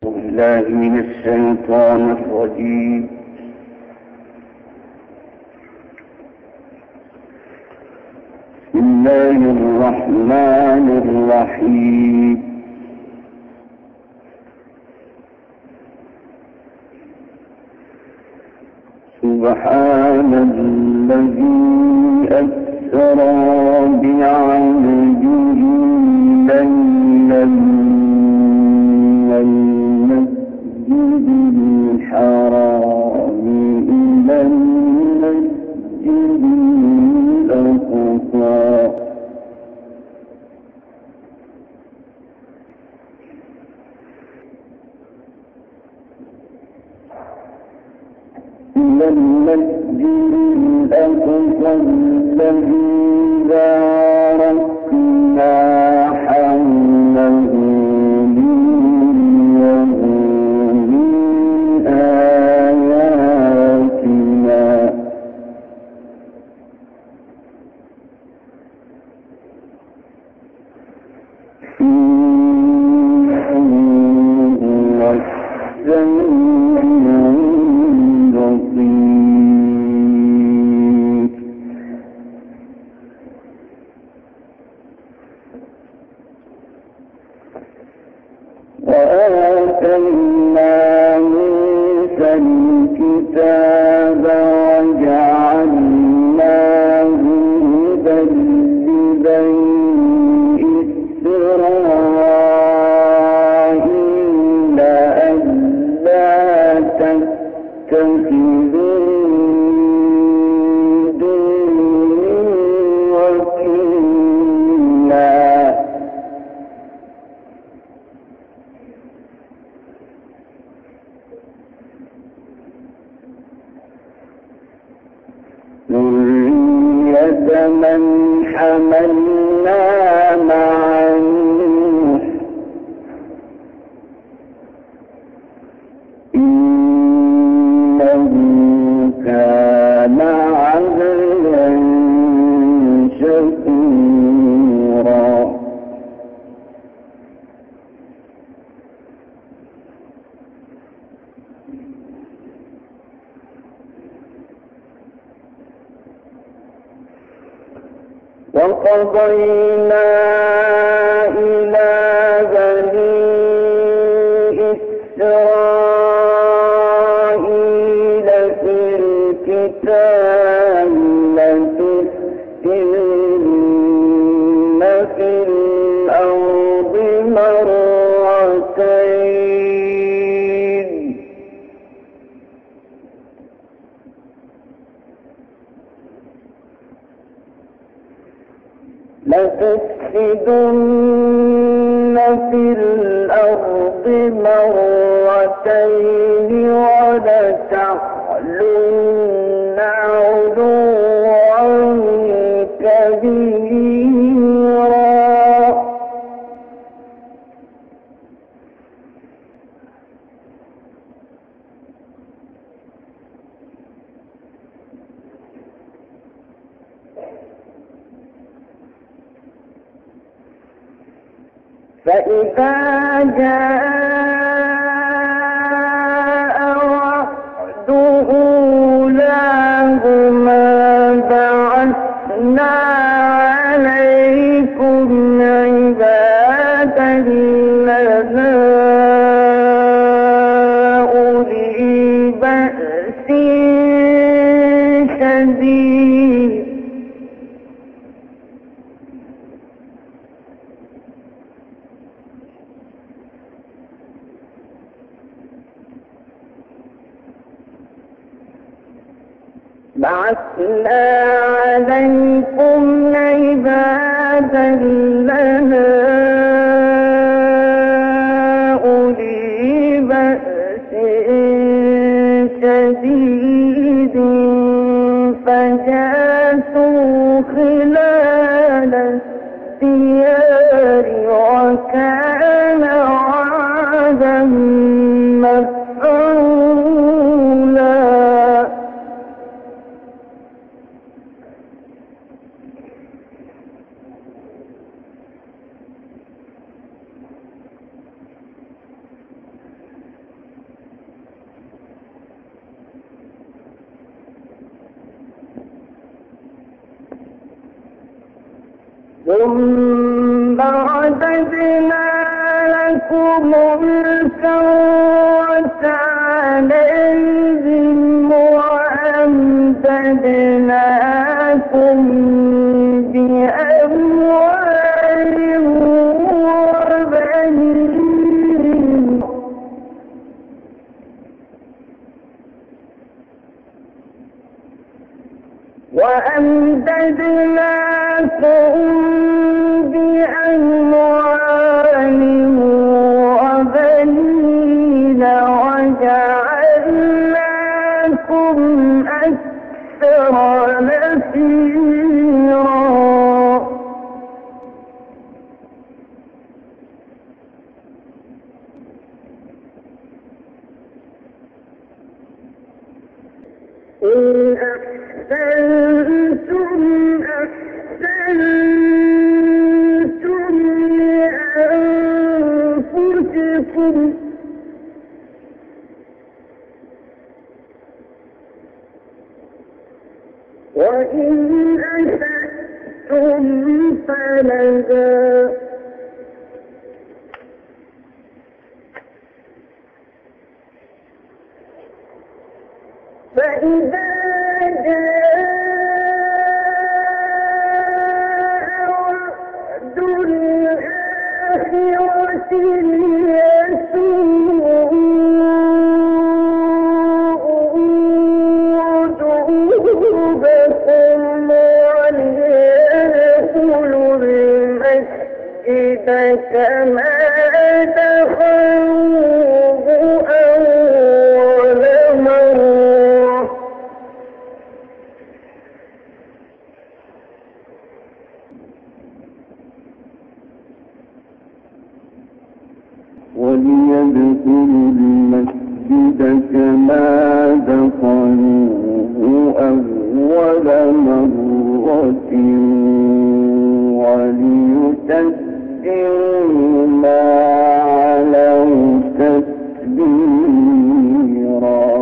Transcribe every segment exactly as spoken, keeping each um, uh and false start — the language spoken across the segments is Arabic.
بالله من الشيطان الرجيم. بسم الله الرحمن الرحيم. سبحان الذي أسرى بعبده ليلا من المسجد الحرام إلى المسجد الأقصى إلى المسجد الأقصى الذي باركنا حوله لنريه من آياتنا إنه هو السميع وآتينا موسى الكتاب وجعلناه هدى لبني إسرائيل ألا تتخذوا ذرية من حملنا مع نوح إنه كان عبدا شكورا. وقضينا إلى بني إسرائيل في الكتاب لتفسدن في الأرض مرتين لتفسدن في الأرض مرتين ولتعلن علوا كبيرا. فإذا جاء وعد أولاهما بعثنا عليكم عبادا لنا أولي بأس شديد بعثنا عليكم عبادا لنا أولي بأس شديد فجاسوا خلال الديار وكان وعدا مفعولا. ثم رددنا لكم الكرة عليهم وأمددناكم بأموال وبنين وأمددناكم بأموال وبنين وجعلناكم أكثر نفيرا إن أحسنتم أحسنتم لأنفسكم وإن أسأتم فلها فإذا جاء وعد الآخرة ليسوءوا وجوهكم وليدخلوا المسجد كما دخلوه أول مرة وليدخلوا المسجد كما دخلوه أول مرة وليتبروا ما علوا تتبيرا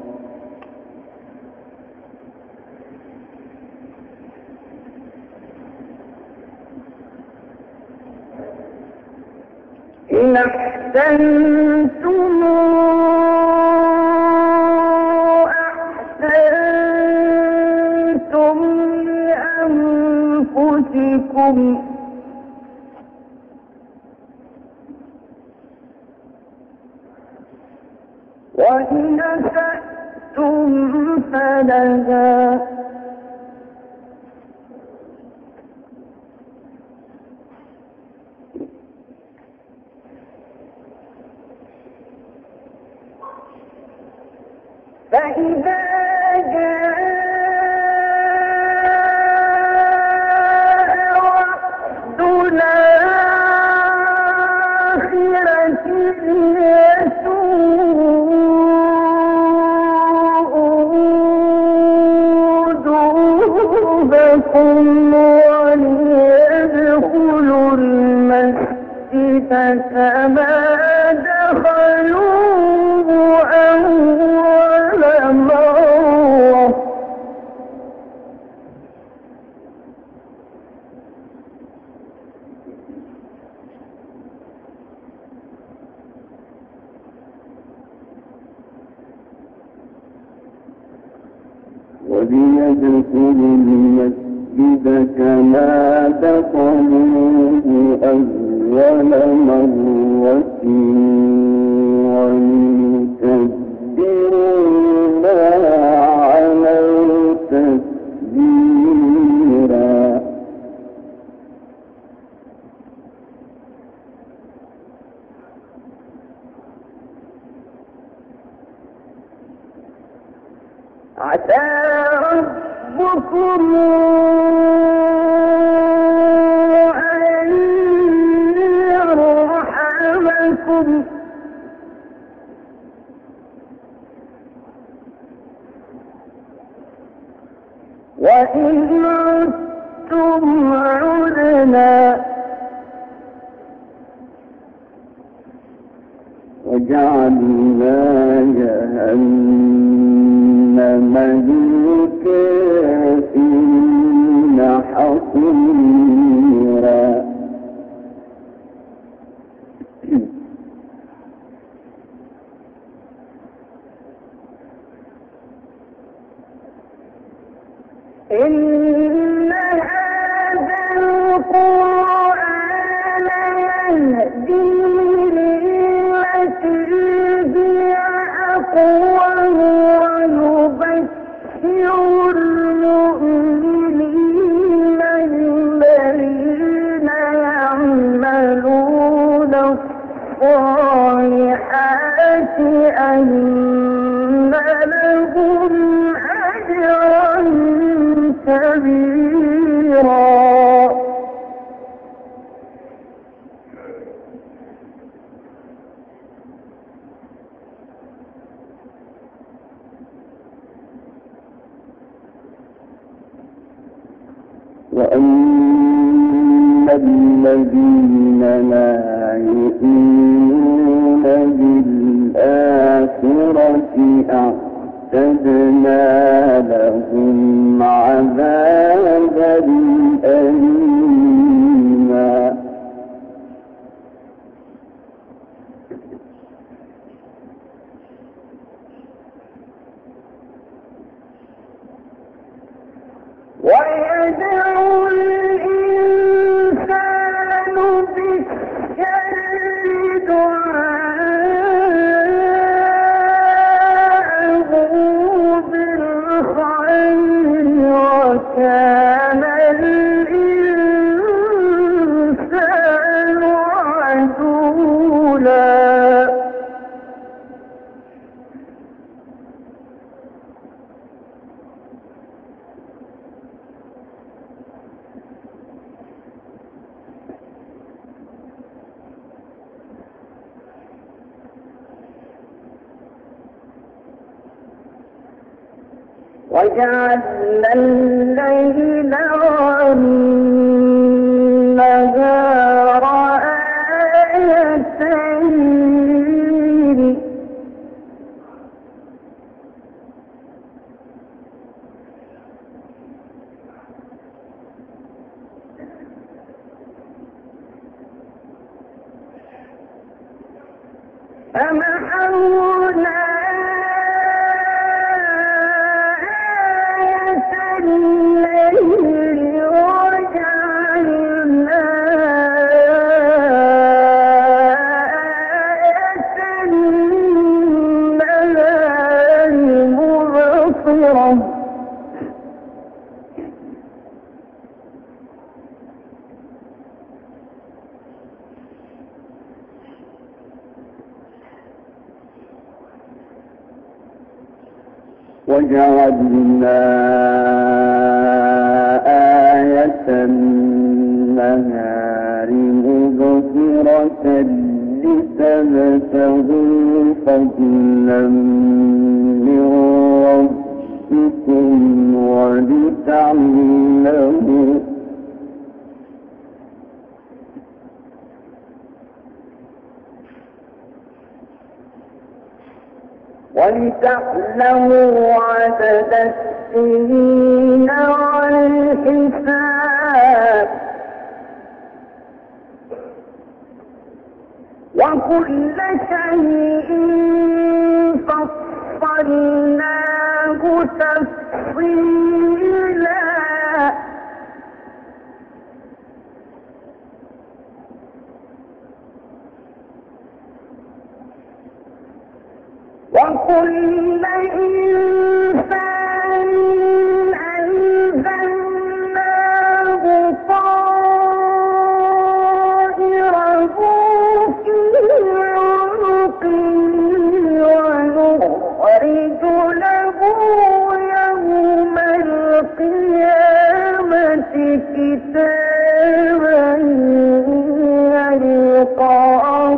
إن أحسنتم أحسنتم لأنفسكم وإن أسأتم فلها فإذا جاء وعد الآخرة ليسوءوا وجوهكم وليدخلوا المسجد كما دخلوه أول مرة وليدخلوا المسجد كما دخلوه أول مرة وليتبروا ما علوا تتبيرا عسى ربكم أن يرحمكم وإن عدتم عدنا وجعلنا جهنم للكافرين حصيرا إن هذا القرآن يهدي للتي هي أقوم ويبشر المؤمنين الذين يعملون الصالحات أن لهم أجرا كبيرا. وأما الذين لا يؤمنون بالآخرة أعتدنا لهم عذابا أليما. ويدعو الإنسان بالشر دعاءه بالخير وكان الإنسان عجولا. وجعلنا الليل والنهار آيتين فمحونا الليل وجعلنا آية النهار مبصرة وجعلنا آية النهار مبصرة لتبتغوا فضلا من ربكم ولتعلموا ولتعلموا عدد السنين والحساب وكل شيء فصلناه تفصيلا. وكل إنسان أنزلناه طائره في عنقه ونخرج له يوم القيامة كتابا يلقاه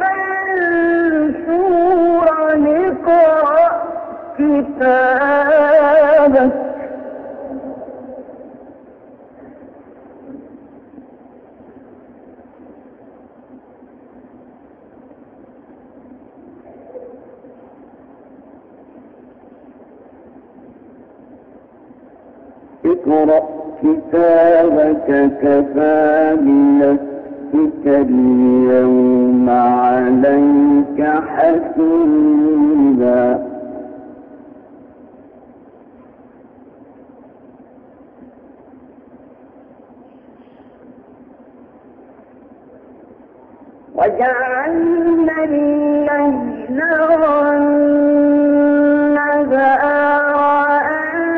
اقرأ كتابك اقرأ كتابك كفى بنفسك اليوم عليك حسيبا. وجعلنا الليل والنهار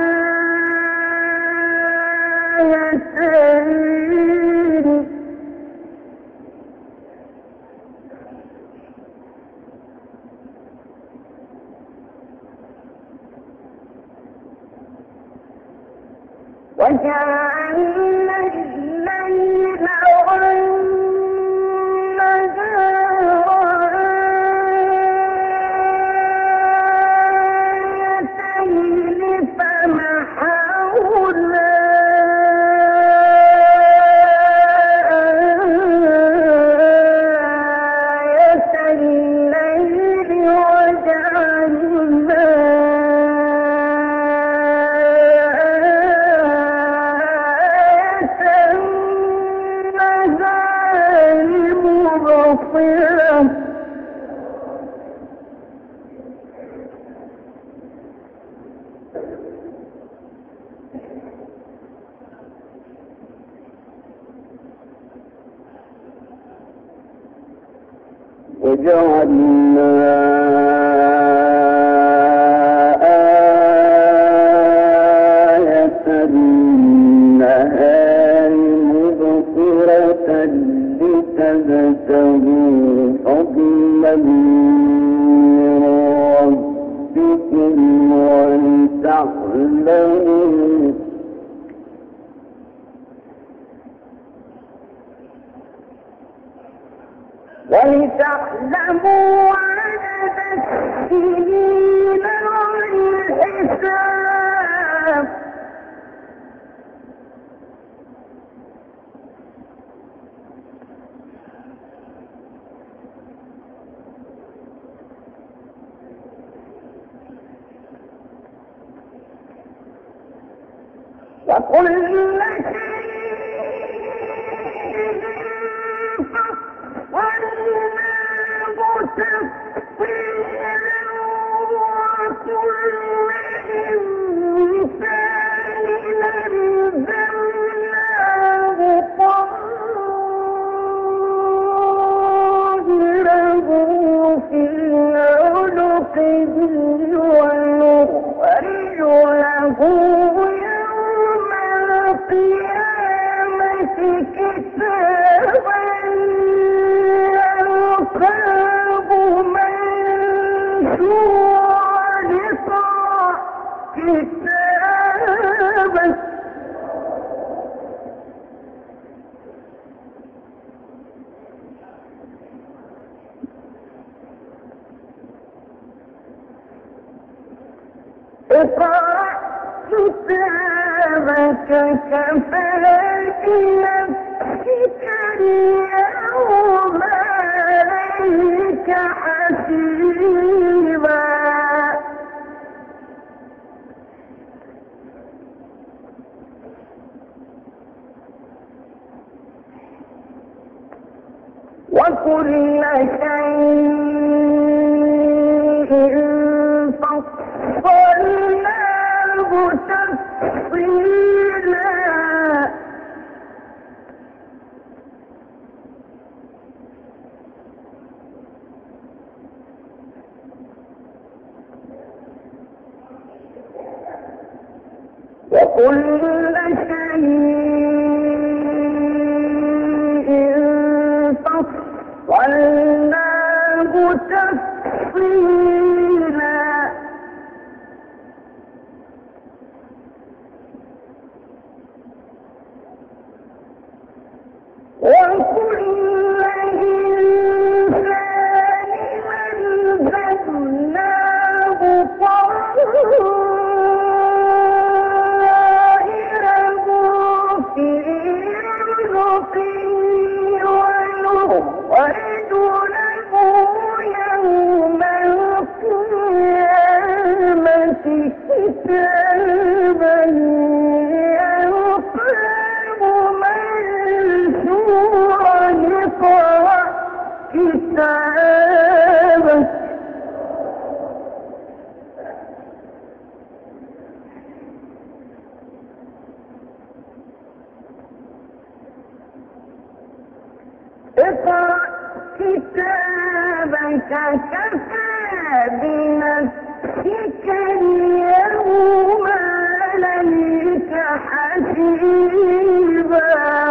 آيتين وجعلنا الليل والنهار آيتين فمحونا آية الليل وجعلنا وجعلنا آية النهار مبصرة لتبتغوا فضلا من ربكم ولتعلموا ولتعلموا عدد السنين والحساب وكل شيء فصلناه تفصيلا وكل إنسان ألزمناه طائره في عنقه ونخرج له يوم القيامة كتابا يلقاه منشورا كتابا اقرأ كتابك كفى بنفسك اليوم عليك حسيبا وكل شيء فصلناه تفصيلا وكل شيء فصلناه تفصيلا وكل إنسان ألزمناه طائره فكفى بنفسك اليوم عليك حسيبا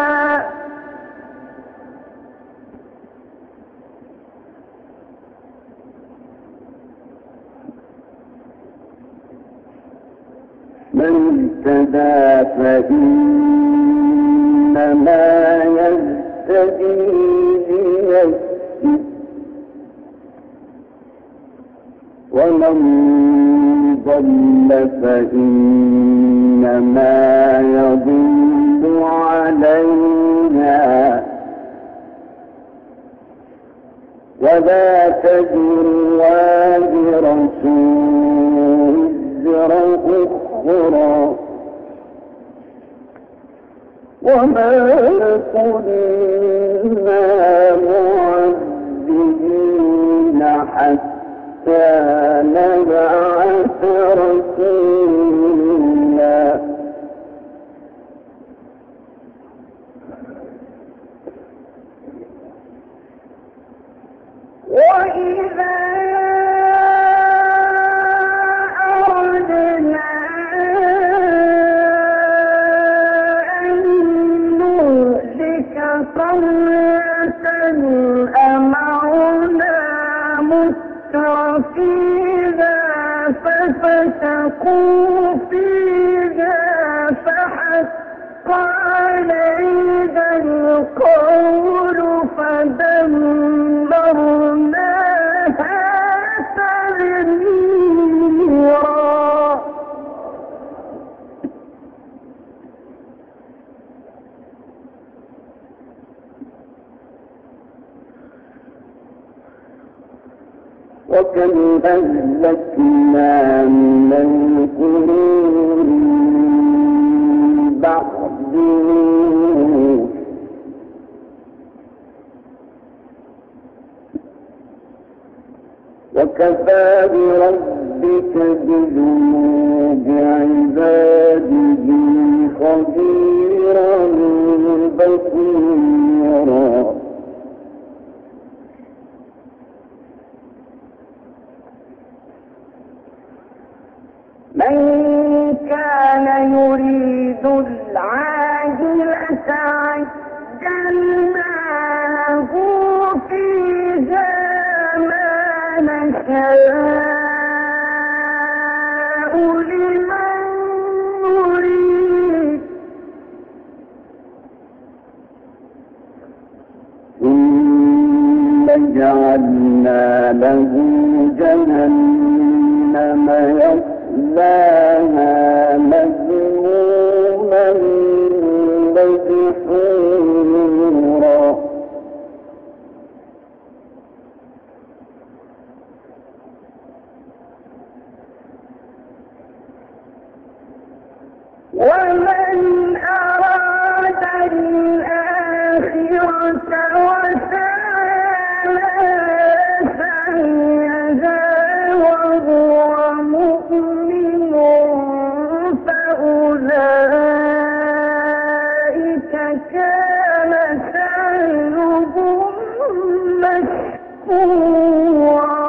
من اهتدى فإنما يهتدي لنفسه ومن ضل فإنما يضل عليها ولا تزر وازرة وزر أخرى وما كنا معذبين حتى نبعث رسولا وإذا أردنا أن نهلك قرية أمرنا مترفيها ففسقوا فيها فحق عليها القول فدمرناها تدميرا وكم أهلكنا من القرون بعد نوح وكفى بربك بذنوب عباده خبيرا بصيرا من كان يريد العاجلة عجلنا له فيها ما نشاء لمن نريد ثم جعلنا له جهنم يصلاها مذموما مدحورا ومن أراد الآخرة وسعى لها سعيها وهو مؤمن فأولئك كان سعيهم مشكورا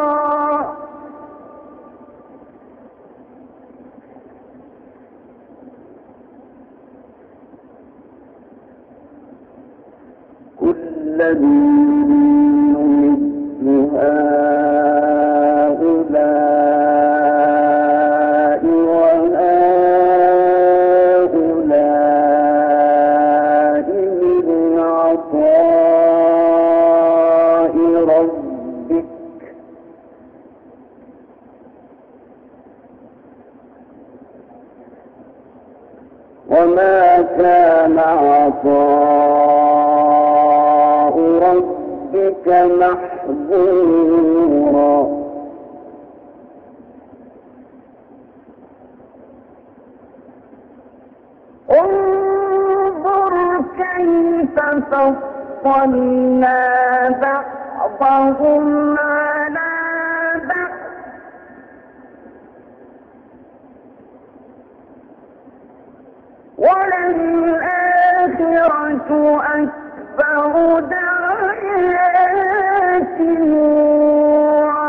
كلا نمد هؤلاء وهؤلاء من عطاء ربك وما كان عطاء ربك محظورا انظر كيف فضلنا بعضهم على بعض وللآخرة أكبر درجات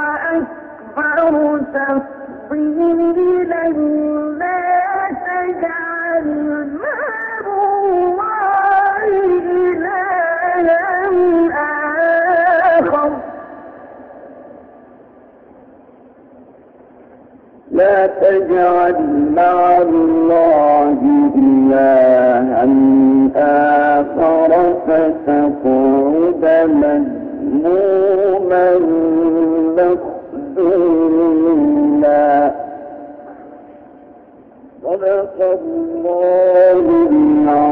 لا تجعل مع الله إلها آخر فتقعد مذموما مخذولا. صدق الله العظيم.